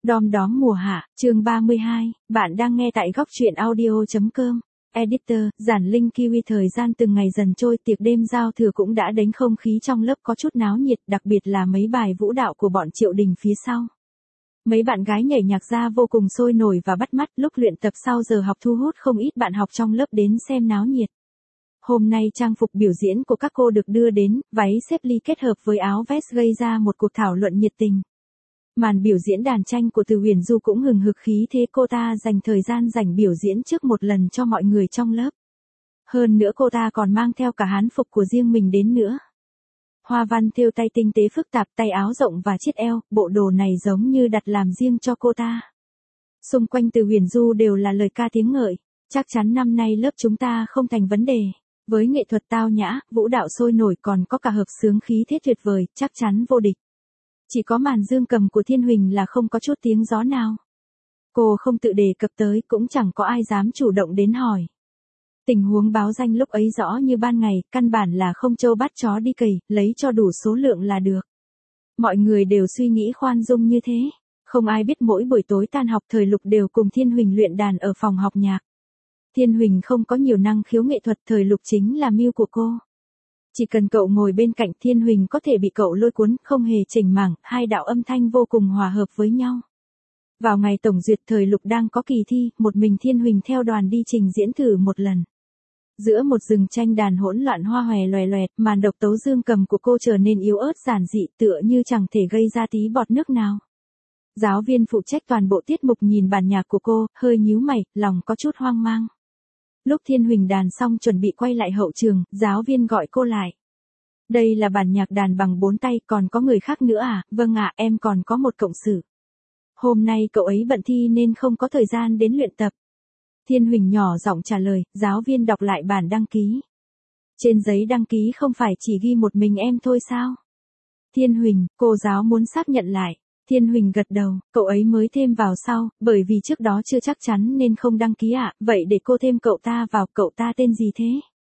Đom đóm mùa hạ, chương 32, bạn đang nghe tại góc truyện audio.com. Editor, Giản Linh Kiwi. Thời gian từng ngày dần trôi, tiệc đêm giao thừa cũng đã đánh không khí trong lớp có chút náo nhiệt, đặc biệt là mấy bài vũ đạo của bọn Triệu Đình phía sau. Mấy bạn gái nhảy nhạc ra vô cùng sôi nổi và bắt mắt, lúc luyện tập sau giờ học thu hút không ít bạn học trong lớp đến xem náo nhiệt. Hôm nay trang phục biểu diễn của các cô được đưa đến, váy xếp ly kết hợp với áo vest gây ra một cuộc thảo luận nhiệt tình. Màn biểu diễn đàn tranh của Từ Huyền Du cũng hừng hực khí thế, cô ta dành thời gian rảnh biểu diễn trước một lần cho mọi người trong lớp. Hơn nữa cô ta còn mang theo cả hán phục của riêng mình đến nữa. Hoa văn thêu tay tinh tế phức tạp, tay áo rộng và chiết eo, bộ đồ này giống như đặt làm riêng cho cô ta. Xung quanh Từ Huyền Du đều là lời ca tiếng ngợi, chắc chắn năm nay lớp chúng ta không thành vấn đề. Với nghệ thuật tao nhã, vũ đạo sôi nổi còn có cả hợp xướng khí thế tuyệt vời, chắc chắn vô địch. Chỉ có màn dương cầm của Thiên Huỳnh là không có chút tiếng gió nào. Cô không tự đề cập tới, cũng chẳng có ai dám chủ động đến hỏi. Tình huống báo danh lúc ấy rõ như ban ngày, căn bản là không trâu bắt chó đi cày, lấy cho đủ số lượng là được. Mọi người đều suy nghĩ khoan dung như thế. Không ai biết mỗi buổi tối tan học Thời Lục đều cùng Thiên Huỳnh luyện đàn ở phòng học nhạc. Thiên Huỳnh không có nhiều năng khiếu nghệ thuật, Thời Lục chính là muse của cô. Chỉ cần cậu ngồi bên cạnh, Thiên Huỳnh có thể bị cậu lôi cuốn, không hề chểnh mảng, hai đạo âm thanh vô cùng hòa hợp với nhau. Vào ngày tổng duyệt, Thời Lục đang có kỳ thi, một mình Thiên Huỳnh theo đoàn đi trình diễn thử một lần. Giữa một rừng tranh đàn hỗn loạn hoa hòe loè loẹt, màn độc tấu dương cầm của cô trở nên yếu ớt giản dị, tựa như chẳng thể gây ra tí bọt nước nào. Giáo viên phụ trách toàn bộ tiết mục nhìn bản nhạc của cô, hơi nhíu mày, lòng có chút hoang mang. Lúc Thiên Huỳnh đàn xong chuẩn bị quay lại hậu trường, giáo viên gọi cô lại. Đây là bản nhạc đàn bằng 4 tay, còn có người khác nữa à? Vâng ạ, em còn có một cộng sự. Hôm nay cậu ấy bận thi nên không có thời gian đến luyện tập. Thiên Huỳnh nhỏ giọng trả lời, giáo viên đọc lại bản đăng ký. Trên giấy đăng ký không phải chỉ ghi một mình em thôi sao? Thiên Huỳnh, cô giáo muốn xác nhận lại. Thiên Huỳnh gật đầu, cậu ấy mới thêm vào sau, bởi vì trước đó chưa chắc chắn nên không đăng ký ạ, vậy để cô thêm cậu ta vào, cậu ta tên gì thế?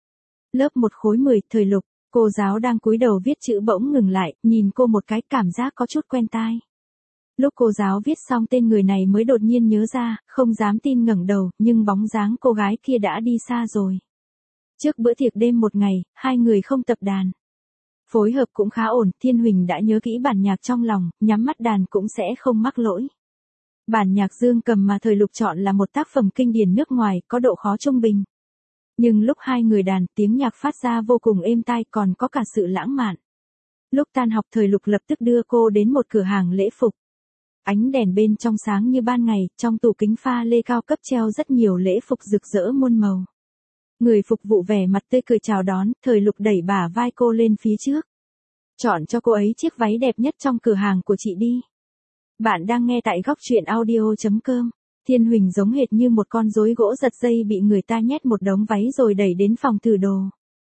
Lớp 1 khối 10, Thời Lục, cô giáo đang cúi đầu viết chữ bỗng ngừng lại, nhìn cô một cái, cảm giác có chút quen tai. Lúc cô giáo viết xong tên người này mới đột nhiên nhớ ra, không dám tin ngẩng đầu, nhưng bóng dáng cô gái kia đã đi xa rồi. Trước bữa tiệc đêm một ngày, hai người không tập đàn. Phối hợp cũng khá ổn, Thiên Huỳnh đã nhớ kỹ bản nhạc trong lòng, nhắm mắt đàn cũng sẽ không mắc lỗi. Bản nhạc dương cầm mà Thời Lục chọn là một tác phẩm kinh điển nước ngoài, có độ khó trung bình. Nhưng lúc hai người đàn, tiếng nhạc phát ra vô cùng êm tai, còn có cả sự lãng mạn. Lúc tan học, Thời Lục lập tức đưa cô đến một cửa hàng lễ phục. Ánh đèn bên trong sáng như ban ngày, trong tủ kính pha lê cao cấp treo rất nhiều lễ phục rực rỡ muôn màu. Người phục vụ vẻ mặt tươi cười chào đón, Thời Lục đẩy bả vai cô lên phía trước. Chọn cho cô ấy chiếc váy đẹp nhất trong cửa hàng của chị đi. Bạn đang nghe tại góc truyện audio.com. Thiên Huỳnh giống hệt như một con rối gỗ giật dây bị người ta nhét một đống váy rồi đẩy đến phòng thử đồ.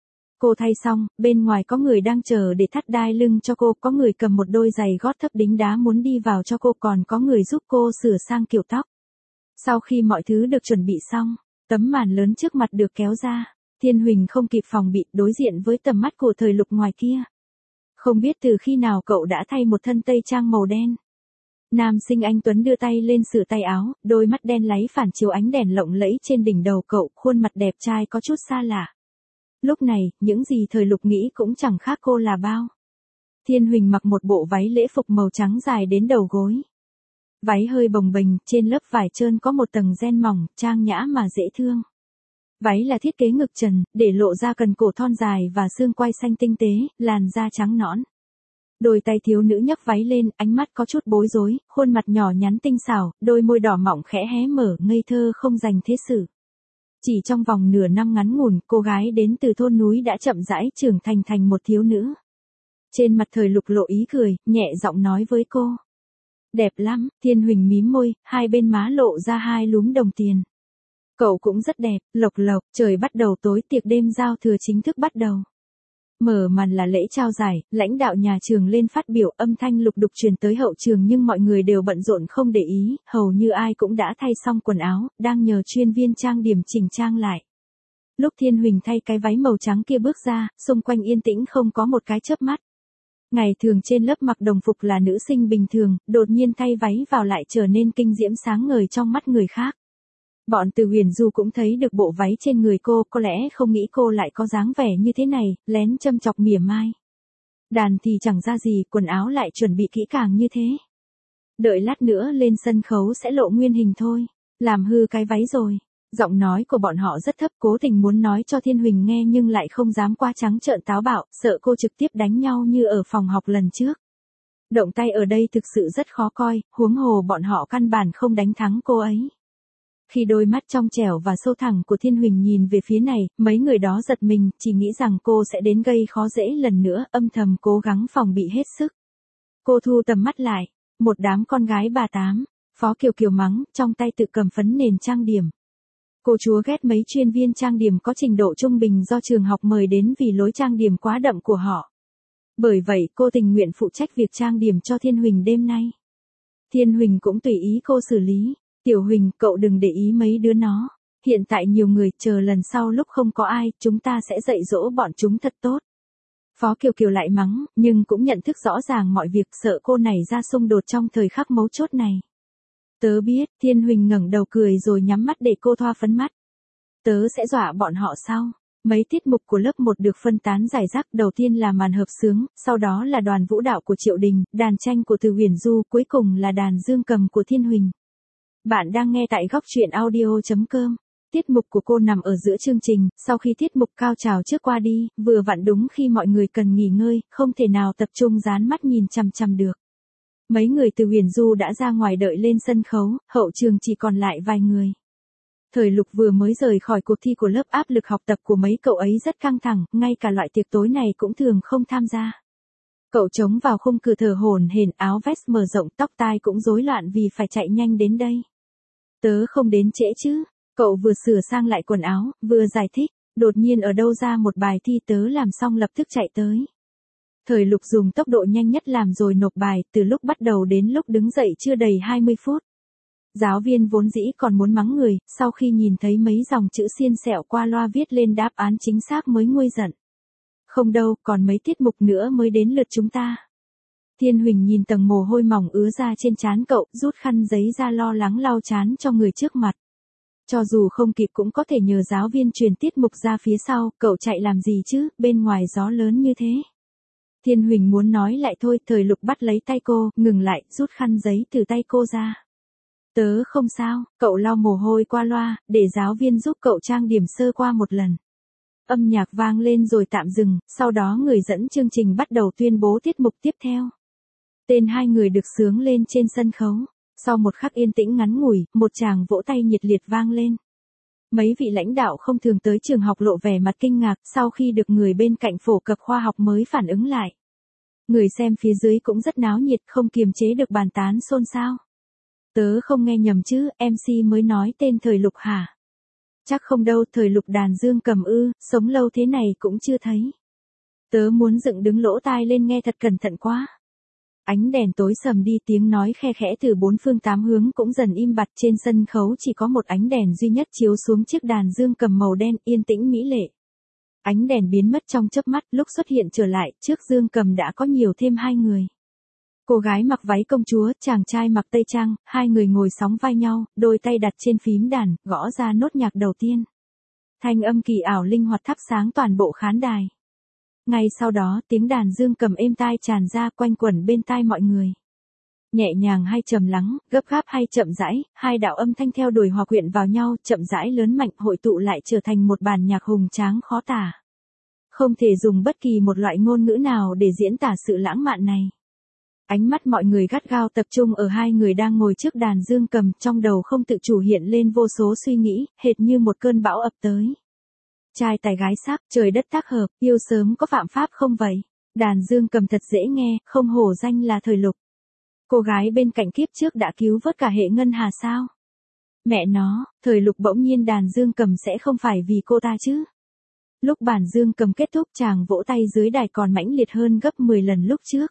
Cô thay xong, bên ngoài có người đang chờ để thắt đai lưng cho cô, có người cầm một đôi giày gót thấp đính đá muốn đi vào cho cô, còn có người giúp cô sửa sang kiểu tóc. Sau khi mọi thứ được chuẩn bị xong, tấm màn lớn trước mặt được kéo ra. Thiên Huỳnh không kịp phòng bị, đối diện với tầm mắt của Thời Lục ngoài kia. Không biết từ khi nào cậu đã thay một thân tây trang màu đen. Nam sinh anh Tuấn đưa tay lên sửa tay áo, đôi mắt đen láy phản chiếu ánh đèn lộng lẫy trên đỉnh đầu cậu, khuôn mặt đẹp trai có chút xa lạ. Lúc này, những gì Thời Lục nghĩ cũng chẳng khác cô là bao. Thiên Huỳnh mặc một bộ váy lễ phục màu trắng dài đến đầu gối. Váy hơi bồng bềnh, trên lớp vải trơn có một tầng ren mỏng, trang nhã mà dễ thương. Váy là thiết kế ngực trần, để lộ ra cần cổ thon dài và xương quai xanh tinh tế, làn da trắng nõn. Đôi tay thiếu nữ nhấc váy lên, ánh mắt có chút bối rối, khuôn mặt nhỏ nhắn tinh xảo, đôi môi đỏ mọng khẽ hé mở, ngây thơ không dành thế sự. Chỉ trong vòng nửa năm ngắn ngủn, cô gái đến từ thôn núi đã chậm rãi trưởng thành một thiếu nữ. Trên mặt Thời Lục lộ ý cười, nhẹ giọng nói với cô. Đẹp lắm, Thiên Huỳnh mím môi, hai bên má lộ ra hai lúm đồng tiền. Cậu cũng rất đẹp, lộc lộc, trời bắt đầu tối, tiệc đêm giao thừa chính thức bắt đầu. Mở màn là lễ trao giải, lãnh đạo nhà trường lên phát biểu, âm thanh lục đục truyền tới hậu trường nhưng mọi người đều bận rộn không để ý, hầu như ai cũng đã thay xong quần áo, đang nhờ chuyên viên trang điểm chỉnh trang lại. Lúc Thiên Huỳnh thay cái váy màu trắng kia bước ra, xung quanh yên tĩnh không có một cái chớp mắt. Ngày thường trên lớp mặc đồng phục là nữ sinh bình thường, đột nhiên thay váy vào lại trở nên kinh diễm sáng ngời trong mắt người khác. Bọn Từ Huyền Du cũng thấy được bộ váy trên người cô, có lẽ không nghĩ cô lại có dáng vẻ như thế này, lén châm chọc mỉa mai. Đàn thì chẳng ra gì, quần áo lại chuẩn bị kỹ càng như thế. Đợi lát nữa lên sân khấu sẽ lộ nguyên hình thôi, làm hư cái váy rồi. Giọng nói của bọn họ rất thấp, cố tình muốn nói cho Thiên Huỳnh nghe nhưng lại không dám quá trắng trợn táo bạo, sợ cô trực tiếp đánh nhau như ở phòng học lần trước. Động tay ở đây thực sự rất khó coi, huống hồ bọn họ căn bản không đánh thắng cô ấy. Khi đôi mắt trong trẻo và sâu thẳm của Thiên Huỳnh nhìn về phía này, mấy người đó giật mình, chỉ nghĩ rằng cô sẽ đến gây khó dễ lần nữa, âm thầm cố gắng phòng bị hết sức. Cô thu tầm mắt lại, một đám con gái bà tám, Phó Kiều Kiều mắng, trong tay tự cầm phấn nền trang điểm. Cô chúa ghét mấy chuyên viên trang điểm có trình độ trung bình do trường học mời đến vì lối trang điểm quá đậm của họ. Bởi vậy cô tình nguyện phụ trách việc trang điểm cho Thiên Huỳnh đêm nay. Thiên Huỳnh cũng tùy ý cô xử lý. Tiểu Huỳnh, cậu đừng để ý mấy đứa nó. Hiện tại nhiều người, chờ lần sau lúc không có ai, chúng ta sẽ dạy dỗ bọn chúng thật tốt. Phó Kiều Kiều lại mắng, nhưng cũng nhận thức rõ ràng mọi việc, sợ cô này ra xung đột trong thời khắc mấu chốt này. Tớ biết, Thiên Huỳnh ngẩng đầu cười rồi nhắm mắt để cô thoa phấn mắt. Tớ sẽ dọa bọn họ sau. Mấy tiết mục của lớp 1 được phân tán rải rác, đầu tiên là màn hợp xướng, sau đó là đoàn vũ đạo của Triệu Đình, đàn tranh của Từ Huyền Du, cuối cùng là đàn dương cầm của Thiên Huỳnh. Bạn đang nghe tại góc truyện audio.com. Tiết mục của cô nằm ở giữa chương trình, sau khi tiết mục cao trào trước qua đi, vừa vặn đúng khi mọi người cần nghỉ ngơi, không thể nào tập trung dán mắt nhìn chằm chằm được. Mấy người Từ Huyền Du đã ra ngoài đợi lên sân khấu, hậu trường chỉ còn lại vài người. Thời Lục vừa mới rời khỏi cuộc thi của lớp, áp lực học tập của mấy cậu ấy rất căng thẳng, ngay cả loại tiệc tối này cũng thường không tham gia. Cậu trống vào khung cửa thở hổn hển, áo vest mở rộng, tóc tai cũng rối loạn vì phải chạy nhanh đến đây. Tớ không đến trễ chứ? Cậu vừa sửa sang lại quần áo, vừa giải thích, đột nhiên ở đâu ra một bài thi, tớ làm xong lập tức chạy tới. Thời Lục dùng tốc độ nhanh nhất làm rồi nộp bài, từ lúc bắt đầu đến lúc đứng dậy chưa đầy 20 phút. Giáo viên vốn dĩ còn muốn mắng người, sau khi nhìn thấy mấy dòng chữ xiên xẹo qua loa viết lên đáp án chính xác mới nguôi giận. Không đâu, còn mấy tiết mục nữa mới đến lượt chúng ta. Thiên Huỳnh nhìn tầng mồ hôi mỏng ứa ra trên trán cậu, rút khăn giấy ra lo lắng lau trán cho người trước mặt. Cho dù không kịp cũng có thể nhờ giáo viên truyền tiết mục ra phía sau, cậu chạy làm gì chứ, bên ngoài gió lớn như thế. Thiên Huỳnh muốn nói lại thôi, Thời Lục bắt lấy tay cô, ngừng lại, rút khăn giấy từ tay cô ra. Tớ không sao, cậu lau mồ hôi qua loa, để giáo viên giúp cậu trang điểm sơ qua một lần. Âm nhạc vang lên rồi tạm dừng, sau đó người dẫn chương trình bắt đầu tuyên bố tiết mục tiếp theo. Tên hai người được xướng lên trên sân khấu. Sau một khắc yên tĩnh ngắn ngủi, một tràng vỗ tay nhiệt liệt vang lên. Mấy vị lãnh đạo không thường tới trường học lộ vẻ mặt kinh ngạc, sau khi được người bên cạnh phổ cập khoa học mới phản ứng lại. Người xem phía dưới cũng rất náo nhiệt, không kiềm chế được bàn tán xôn xao. Tớ không nghe nhầm chứ, MC mới nói tên Thời Lục hả? Chắc không đâu, Thời Lục đàn dương cầm ư, sống lâu thế này cũng chưa thấy. Tớ muốn dựng đứng lỗ tai lên nghe thật cẩn thận quá. Ánh đèn tối sầm đi, tiếng nói khe khẽ từ bốn phương tám hướng cũng dần im bặt, trên sân khấu chỉ có một ánh đèn duy nhất chiếu xuống chiếc đàn dương cầm màu đen, yên tĩnh mỹ lệ. Ánh đèn biến mất trong chớp mắt, lúc xuất hiện trở lại, trước dương cầm đã có nhiều thêm hai người. Cô gái mặc váy công chúa, chàng trai mặc tây trang, hai người ngồi sóng vai nhau, đôi tay đặt trên phím đàn, gõ ra nốt nhạc đầu tiên. Thanh âm kỳ ảo linh hoạt thắp sáng toàn bộ khán đài. Ngay sau đó, tiếng đàn dương cầm êm tai tràn ra, quanh quẩn bên tai mọi người. Nhẹ nhàng hay trầm lắng, gấp gáp hay chậm rãi, hai đạo âm thanh theo đuổi hòa quyện vào nhau, chậm rãi lớn mạnh, hội tụ lại trở thành một bản nhạc hùng tráng khó tả. Không thể dùng bất kỳ một loại ngôn ngữ nào để diễn tả sự lãng mạn này. Ánh mắt mọi người gắt gao tập trung ở hai người đang ngồi trước đàn dương cầm, trong đầu không tự chủ hiện lên vô số suy nghĩ, hệt như một cơn bão ập tới. Trai tài gái sắc, trời đất tác hợp, yêu sớm có phạm pháp không vậy? Đàn dương cầm thật dễ nghe, không hổ danh là Thời Lục. Cô gái bên cạnh kiếp trước đã cứu vớt cả hệ ngân hà sao? Mẹ nó, Thời Lục bỗng nhiên đàn dương cầm sẽ không phải vì cô ta chứ? Lúc bản dương cầm kết thúc, chàng vỗ tay dưới đài còn mãnh liệt hơn gấp 10 lần lúc trước.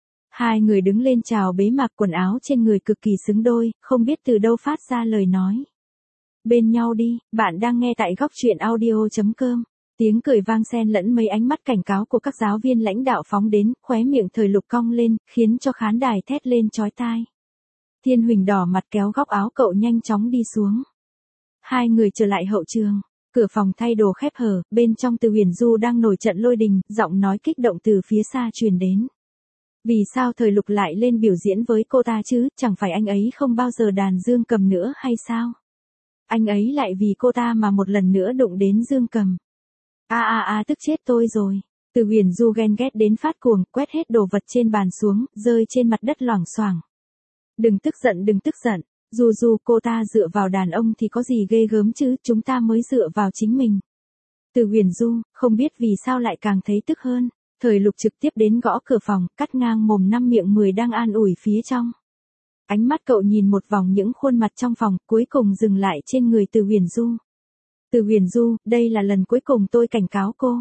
Hai người đứng lên chào bế mạc, quần áo trên người cực kỳ xứng đôi, không biết từ đâu phát ra lời nói. Bên nhau đi, bạn đang nghe tại góc truyện audio.com. Tiếng cười vang xen lẫn mấy ánh mắt cảnh cáo của các giáo viên lãnh đạo phóng đến, khóe miệng Thời Lục cong lên, khiến cho khán đài thét lên chói tai. Thiên Huỳnh đỏ mặt kéo góc áo cậu nhanh chóng đi xuống. Hai người trở lại hậu trường. Cửa phòng thay đồ khép hở, bên trong Từ Huyền Du đang nổi trận lôi đình, giọng nói kích động từ phía xa truyền đến. Vì sao Thời Lục lại lên biểu diễn với cô ta chứ, chẳng phải anh ấy không bao giờ đàn dương cầm nữa hay sao? Anh ấy lại vì cô ta mà một lần nữa đụng đến dương cầm. Tức chết tôi rồi. Từ Huyền Du ghen ghét đến phát cuồng, quét hết đồ vật trên bàn xuống, rơi trên mặt đất loảng xoảng. Đừng tức giận. Dù cô ta dựa vào đàn ông thì có gì ghê gớm chứ, chúng ta mới dựa vào chính mình. Từ Huyền Du, không biết vì sao lại càng thấy tức hơn. Thời Lục trực tiếp đến gõ cửa phòng, cắt ngang mồm năm miệng 10 đang an ủi phía trong. Ánh mắt cậu nhìn một vòng những khuôn mặt trong phòng, cuối cùng dừng lại trên người Từ Huyền Du. Từ Huyền Du, đây là lần cuối cùng tôi cảnh cáo cô.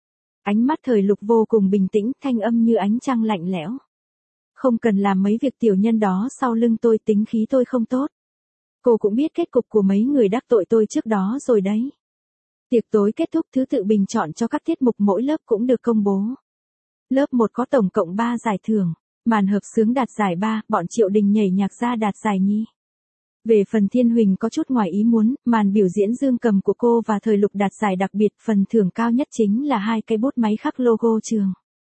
Ánh mắt Thời Lục vô cùng bình tĩnh, thanh âm như ánh trăng lạnh lẽo. Không cần làm mấy việc tiểu nhân đó sau lưng tôi, tính khí tôi không tốt. Cô cũng biết kết cục của mấy người đắc tội tôi trước đó rồi đấy. Tiệc tối kết thúc, thứ tự bình chọn cho các tiết mục mỗi lớp cũng được công bố. Lớp 1 có tổng cộng 3 giải thưởng. Màn hợp xướng đạt giải 3, bọn Triệu Đình nhảy nhạc ra đạt giải nhì. Về phần Thiên Huỳnh có chút ngoài ý muốn, màn biểu diễn dương cầm của cô và Thời Lục đạt giải đặc biệt, phần thưởng cao nhất chính là 2 cây bút máy khắc logo trường.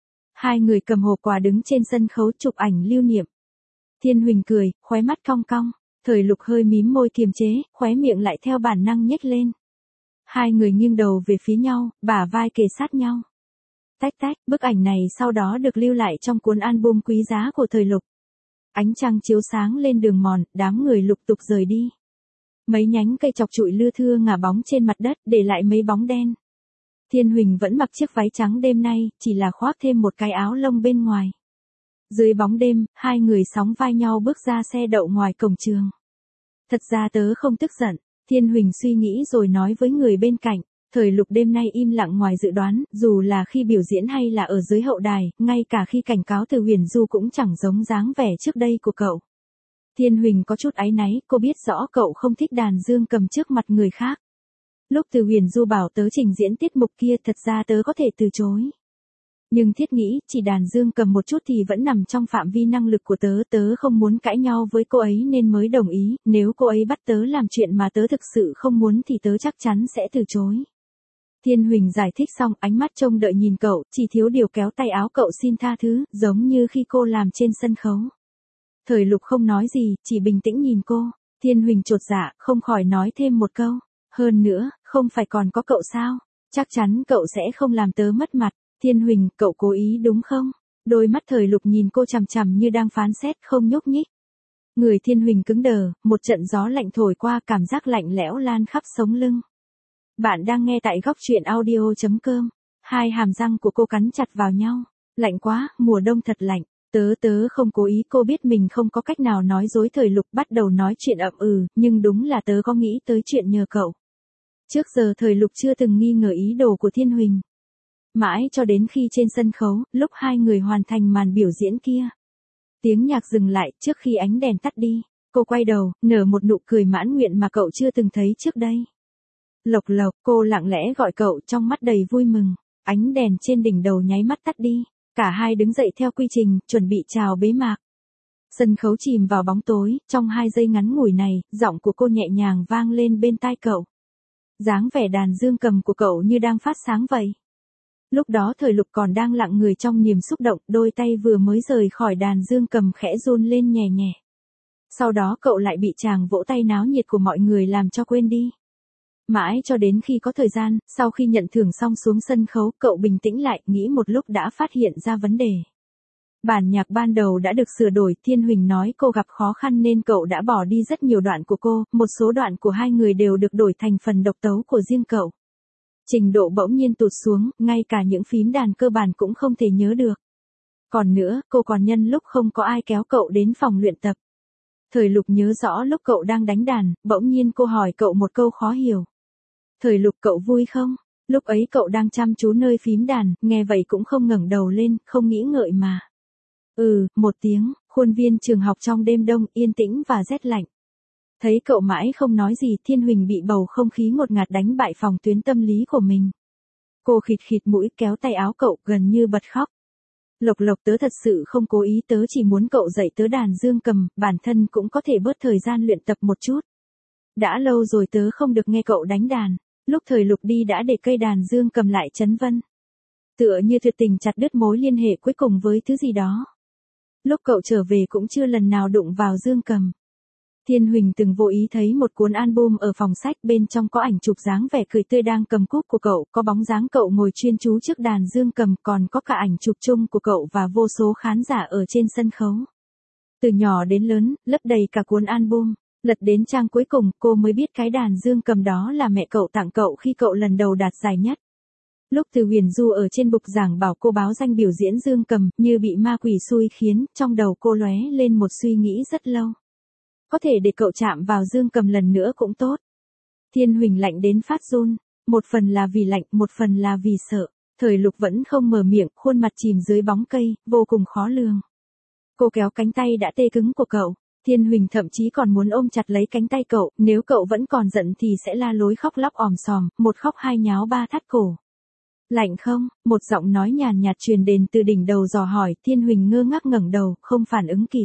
Hai người cầm hộp quà đứng trên sân khấu chụp ảnh lưu niệm. Thiên Huỳnh cười, khóe mắt cong cong. Thời Lục hơi mím môi kiềm chế, khóe miệng lại theo bản năng nhếch lên. Hai người nghiêng đầu về phía nhau, bả vai kề sát nhau. Tách, bức ảnh này sau đó được lưu lại trong cuốn album quý giá của Thời Lục. Ánh trăng chiếu sáng lên đường mòn, đám người lục tục rời đi. Mấy nhánh cây chọc chụi lưa thưa ngả bóng trên mặt đất, để lại mấy bóng đen. Thiên Huỳnh vẫn mặc chiếc váy trắng đêm nay, chỉ là khoác thêm một cái áo lông bên ngoài. Dưới bóng đêm, hai người sóng vai nhau bước ra xe đậu ngoài cổng trường. Thật ra tớ không tức giận, Thiên Huỳnh suy nghĩ rồi nói với người bên cạnh. Thời Lục đêm nay im lặng ngoài dự đoán, dù là khi biểu diễn hay là ở dưới hậu đài, ngay cả khi cảnh cáo Từ Huyền Du cũng chẳng giống dáng vẻ trước đây của cậu. Thiên Huỳnh có chút áy náy, cô biết rõ cậu không thích đàn dương cầm trước mặt người khác. Lúc Từ Huyền Du bảo tớ trình diễn tiết mục kia, thật ra tớ có thể từ chối. Nhưng thiết nghĩ, chỉ đàn dương cầm một chút thì vẫn nằm trong phạm vi năng lực của tớ không muốn cãi nhau với cô ấy nên mới đồng ý, nếu cô ấy bắt tớ làm chuyện mà tớ thực sự không muốn thì tớ chắc chắn sẽ từ chối. Thiên Huỳnh giải thích xong, ánh mắt trông đợi nhìn cậu, chỉ thiếu điều kéo tay áo cậu xin tha thứ, giống như khi cô làm trên sân khấu. Thời Lục không nói gì, chỉ bình tĩnh nhìn cô. Thiên Huỳnh chột dạ, không khỏi nói thêm một câu. Hơn nữa, không phải còn có cậu sao? Chắc chắn cậu sẽ không làm tớ mất mặt. Thiên Huỳnh, cậu cố ý đúng không? Đôi mắt Thời Lục nhìn cô chằm chằm như đang phán xét, không nhúc nhích. Người Thiên Huỳnh cứng đờ, một trận gió lạnh thổi qua, cảm giác lạnh lẽo lan khắp sống lưng. Bạn đang nghe tại góc truyện audio.com. Hai hàm răng của cô cắn chặt vào nhau. Lạnh quá, mùa đông thật lạnh. Tớ không cố ý, cô biết mình không có cách nào nói dối. Thời Lục bắt đầu nói chuyện ậm nhưng đúng là tớ có nghĩ tới chuyện nhờ cậu. Trước giờ Thời Lục chưa từng nghi ngờ ý đồ của Thiên Huỳnh. Mãi cho đến khi trên sân khấu, lúc hai người hoàn thành màn biểu diễn kia. Tiếng nhạc dừng lại, trước khi ánh đèn tắt đi, cô quay đầu, nở một nụ cười mãn nguyện mà cậu chưa từng thấy trước đây. Lộc, cô lặng lẽ gọi cậu, trong mắt đầy vui mừng. Ánh đèn trên đỉnh đầu nháy mắt tắt đi. Cả hai đứng dậy theo quy trình, chuẩn bị chào bế mạc. Sân khấu chìm vào bóng tối, trong 2 giây ngắn ngủi này, giọng của cô nhẹ nhàng vang lên bên tai cậu. Dáng vẻ đàn dương cầm của cậu như đang phát sáng vậy. Lúc đó Thời Lục còn đang lặng người trong niềm xúc động, đôi tay vừa mới rời khỏi đàn dương cầm khẽ run lên nhẹ nhẹ. Sau đó cậu lại bị tràng vỗ tay náo nhiệt của mọi người làm cho quên đi. Mãi cho đến khi có thời gian, sau khi nhận thưởng xong xuống sân khấu, cậu bình tĩnh lại, nghĩ một lúc đã phát hiện ra vấn đề. Bản nhạc ban đầu đã được sửa đổi, Thiên Huỳnh nói cô gặp khó khăn nên cậu đã bỏ đi rất nhiều đoạn của cô, một số đoạn của hai người đều được đổi thành phần độc tấu của riêng cậu. Trình độ bỗng nhiên tụt xuống, ngay cả những phím đàn cơ bản cũng không thể nhớ được. Còn nữa, cô còn nhân lúc không có ai kéo cậu đến phòng luyện tập. Thời Lục nhớ rõ lúc cậu đang đánh đàn, bỗng nhiên cô hỏi cậu một câu khó hiểu. Thời Lục, cậu vui không? Lúc ấy cậu đang chăm chú nơi phím đàn, nghe vậy cũng không ngẩng đầu lên, không nghĩ ngợi mà. Một tiếng, khuôn viên trường học trong đêm đông, yên tĩnh và rét lạnh. Thấy cậu mãi không nói gì, Thiên Huỳnh bị bầu không khí ngột ngạt đánh bại phòng tuyến tâm lý của mình. Cô khịt khịt mũi kéo tay áo cậu gần như bật khóc. Lộc Lộc, tớ thật sự không cố ý, tớ chỉ muốn cậu dạy tớ đàn dương cầm, bản thân cũng có thể bớt thời gian luyện tập một chút. Đã lâu rồi tớ không được nghe cậu đánh đàn. Lúc thời Lục đi đã để cây đàn dương cầm lại chấn vân. Tựa như tuyệt tình chặt đứt mối liên hệ cuối cùng với thứ gì đó. Lúc cậu trở về cũng chưa lần nào đụng vào dương cầm. Thiên Huỳnh từng vô ý thấy một cuốn album ở phòng sách, bên trong có ảnh chụp dáng vẻ cười tươi đang cầm cúp của cậu, có bóng dáng cậu ngồi chuyên chú trước đàn dương cầm, còn có cả ảnh chụp chung của cậu và vô số khán giả ở trên sân khấu. Từ nhỏ đến lớn, lấp đầy cả cuốn album, lật đến trang cuối cùng, cô mới biết cái đàn dương cầm đó là mẹ cậu tặng cậu khi cậu lần đầu đạt giải nhất. Lúc Từ Huyền Du ở trên bục giảng bảo cô báo danh biểu diễn dương cầm, như bị ma quỷ xui khiến, trong đầu cô lóe lên một suy nghĩ rất lâu. Có thể để cậu chạm vào dương cầm lần nữa cũng tốt. Thiên Huỳnh lạnh đến phát run, một phần là vì lạnh, một phần là vì sợ. Thời Lục vẫn không mở miệng, khuôn mặt chìm dưới bóng cây, vô cùng khó lường. Cô kéo cánh tay đã tê cứng của cậu. Thiên Huỳnh thậm chí còn muốn ôm chặt lấy cánh tay cậu, nếu cậu vẫn còn giận thì sẽ la lối khóc lóc òm sòm, một khóc hai nháo ba thắt cổ. Lạnh không? Một giọng nói nhàn nhạt truyền đến từ đỉnh đầu dò hỏi, Thiên Huỳnh ngơ ngác ngẩng đầu, không phản ứng kịp.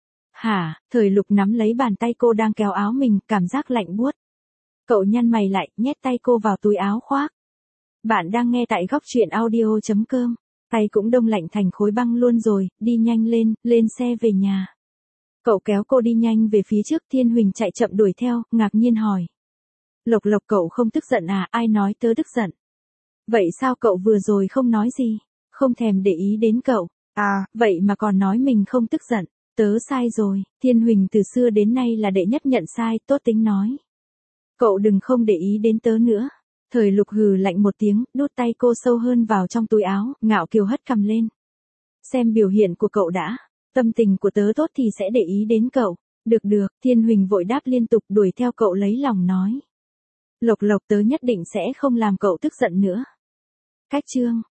Hả? Thời Lục nắm lấy bàn tay cô đang kéo áo mình, cảm giác lạnh buốt. Cậu nhăn mày lại, nhét tay cô vào túi áo khoác. Bạn đang nghe tại góc truyện audio.com. Tay cũng đông lạnh thành khối băng luôn rồi, đi nhanh lên, lên xe về nhà. Cậu kéo cô đi nhanh về phía trước, Thiên Huỳnh chạy chậm đuổi theo, ngạc nhiên hỏi. Lộc Lộc, cậu không tức giận à? Ai nói tớ tức giận? Vậy sao cậu vừa rồi không nói gì? Không thèm để ý đến cậu. À, vậy mà còn nói mình không tức giận. Tớ sai rồi, Thiên Huỳnh từ xưa đến nay là đệ nhất nhận sai, tốt tính nói. Cậu đừng không để ý đến tớ nữa. Thời Lục hừ lạnh một tiếng, đút tay cô sâu hơn vào trong túi áo, ngạo kiều hất cằm lên. Xem biểu hiện của cậu đã, tâm tình của tớ tốt thì sẽ để ý đến cậu. Được được, Thiên Huỳnh vội đáp liên tục, đuổi theo cậu lấy lòng nói. Lộc Lộc, tớ nhất định sẽ không làm cậu tức giận nữa. Cách chương